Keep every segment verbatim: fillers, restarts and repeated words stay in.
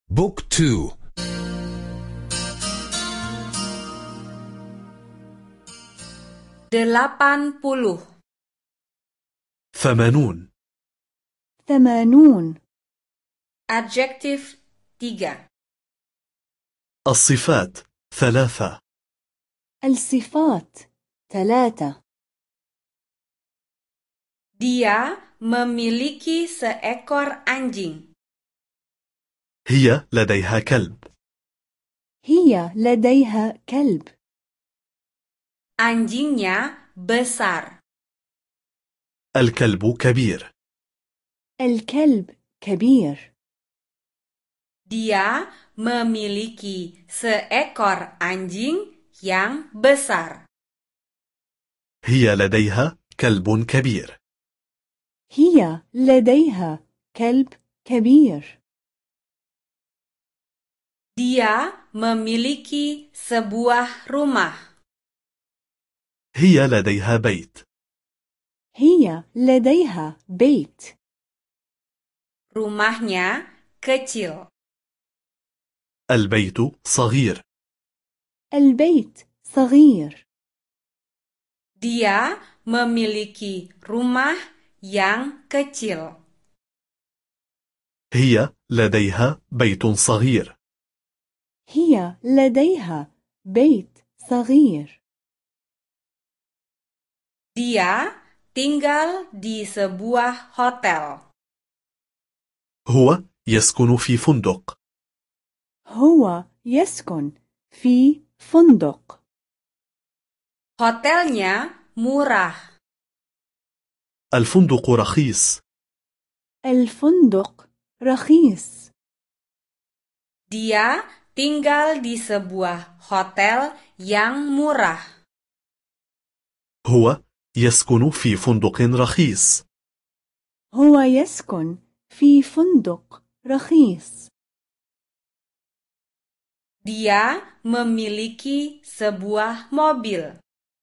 بوك تو. Delapan puluh. ثمانون. ثمانون. Adjektif tiga. الصفات ثلاثة. الصفات ثلاثة. Dia memiliki seekor anjing. هي لديها كلب. هي لديها كلب. Anjingnya besar. الكلب كبير. الكلب كبير. Dia memiliki seekor anjing yang besar. هي لديها كلب كبير. هي لديها كلب كبير. Dia memiliki sebuah rumah. هي لديها بيت. هي لديها بيت. Rumahnya kecil. البيت صغير. البيت صغير. Dia memiliki rumah yang kecil. هي لديها بيت صغير. هي لديها بيت صغير. Dia tinggal di sebuah hotel. هو يسكن في فندق. هو يسكن في فندق. Hotelnya murah. الفندق رخيص. الفندق رخيص. Dia tinggal di sebuah hotel yang murah. هو يسكن في فندق رخيص. هو يسكن في فندق رخيص. Dia memiliki sebuah mobil.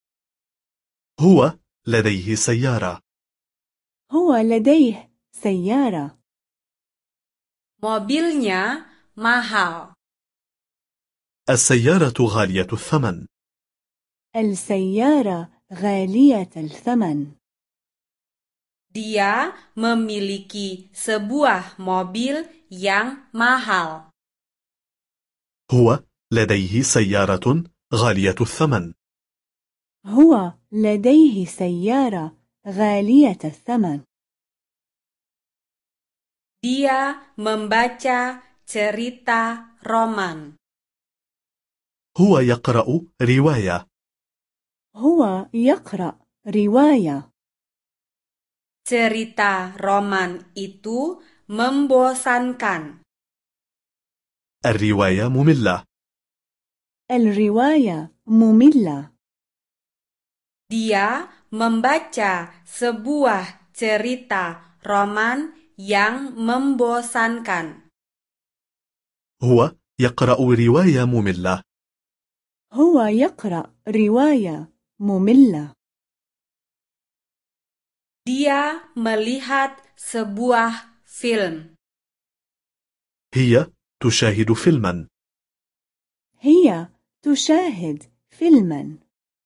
هو لديه سيارة. هو لديه سيارة. Mobilnya mahal. السيارة غالية الثمن. السيارة غالية الثمن. Dia memiliki sebuah mobil yang mahal. هو لديه سيارة غالية الثمن. هو لديه سيارة غالية الثمن. Dia membaca cerita roman. هو يقرأ رواية. هو يقرأ رواية. Cerita roman itu membosankan. الرواية مملة. الرواية مملة. Dia membaca sebuah cerita roman yang membosankan. هو يقرأ رواية مملة. هو يقرأ رواية مملة. Dia melihat sebuah film. هي تشاهد فيلما. هي تشاهد فيلما.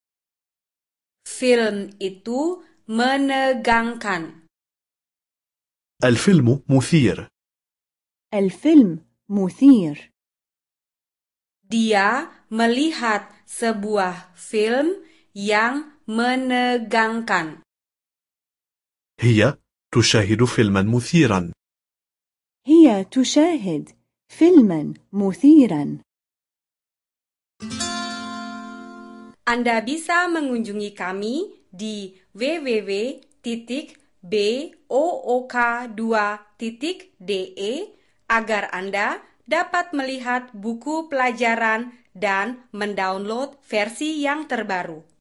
Film itu menegangkan. الفيلم مثير. الفيلم مثير. Dia melihat sebuah film yang menegangkan. هي تشاهد فيلما مثيرا. هي تشاهد فيلما مثيرا. Anda bisa mengunjungi kami di w w w titik book dua titik de agar Anda dapat melihat buku pelajaran dan mendownload versi yang terbaru.